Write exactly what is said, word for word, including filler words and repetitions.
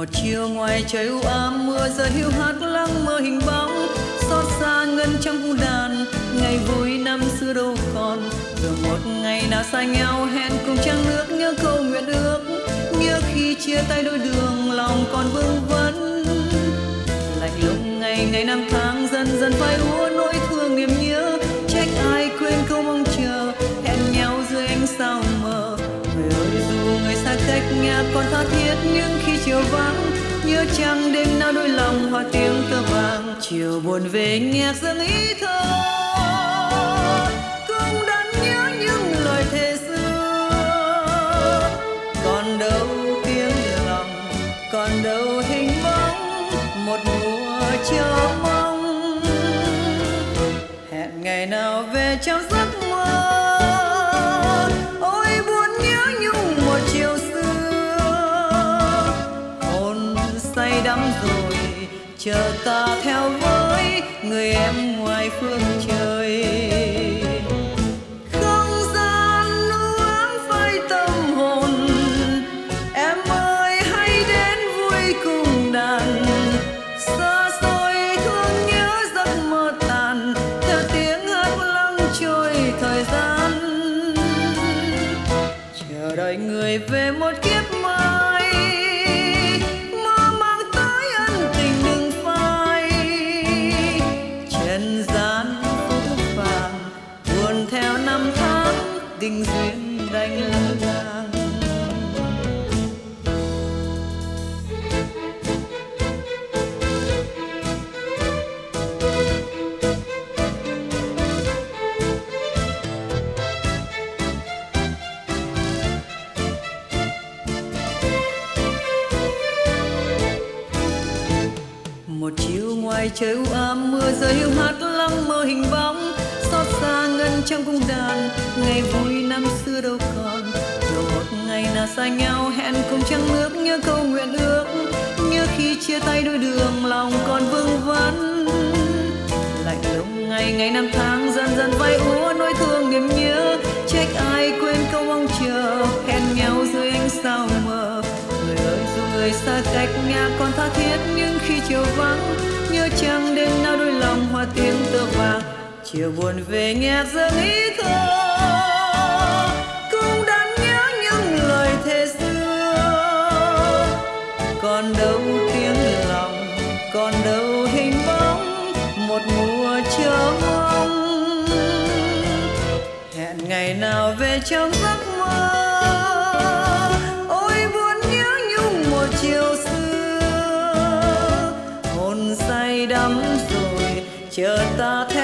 chiều ngoài trời u ám, mưa rơi hiu hắt lắng mơ hình bóng. Xót xa ngân trong cung đàn, ngày vui năm xưa đâu còn. Rồi một ngày nào xa nhau hẹn cùng trăng nước, nhớ câu nguyện ước, nhớ khi chia tay đôi đường lòng còn vương vấn. Lạnh lùng ngày ngày năm tháng dần dần phai úa nỗi thương niềm nhớ. Trách ai quên câu mong chờ hẹn nhau dưới ánh sao mờ. Người ơi dù người xa cách nhà còn tha thiết, nhưng khi chiều vắng nhớ chăng đêm nào đôi lòng hòa tiếng tơ vàng. Chiều buồn về nghe dâng ý thơ, cũng đắn nhớ những lời thề xưa. Còn đâu tiếng lòng, còn đâu hình bóng, một mùa chờ mong. Hẹn ngày nào về trong giấc mơ, ôi buồn nhớ nhung một chiều xưa. Hồn say đắm rồi chờ ta theo với người em ngoài phương trời. Không gian u ám phai tâm hồn, em ơi hãy đến vui cùng đàn. Xa xôi thương nhớ giấc mơ tàn, theo tiếng hát lắng trôi thời gian. Chờ đợi người về một kiếp mai, mơ mang tới ân tình đừng phai. Trần gian phũ phàng buồn theo năm tháng, tình duyên đành lỡ làng. Một chiều ngoài trời u ám, mưa rơi hiu hắt lắng mơ hình bóng. Xót xa ngân trong cung đàn, ngày vui năm xưa đâu còn. Rồi một ngày nào xa nhau hẹn cùng trăng nước, nhớ câu nguyện ước, nhớ khi chia tay đôi đường lòng còn vương vấn. Lạnh lùng ngày ngày năm tháng dần dần phai úa nỗi thương niềm nhớ. Trách ai quên câu mong chờ hẹn nhau dưới ánh sao mờ. Người ơi dù người xa cách nhà còn tha thiết, nhưng khi chiều vắng nhớ chăng đêm nào đôi lòng hòa tiếng tơ vàng. Chiều buồn về nghe dâng ý thơ, cũng đắn nhớ những lời thề xưa. Còn đâu tiếng lòng, còn đâu hình bóng, một mùa chờ mong. Hẹn ngày nào về trong giấc mơ, ôi buồn nhớ nhung một chiều xưa. Hồn say đắm rồi chờ ta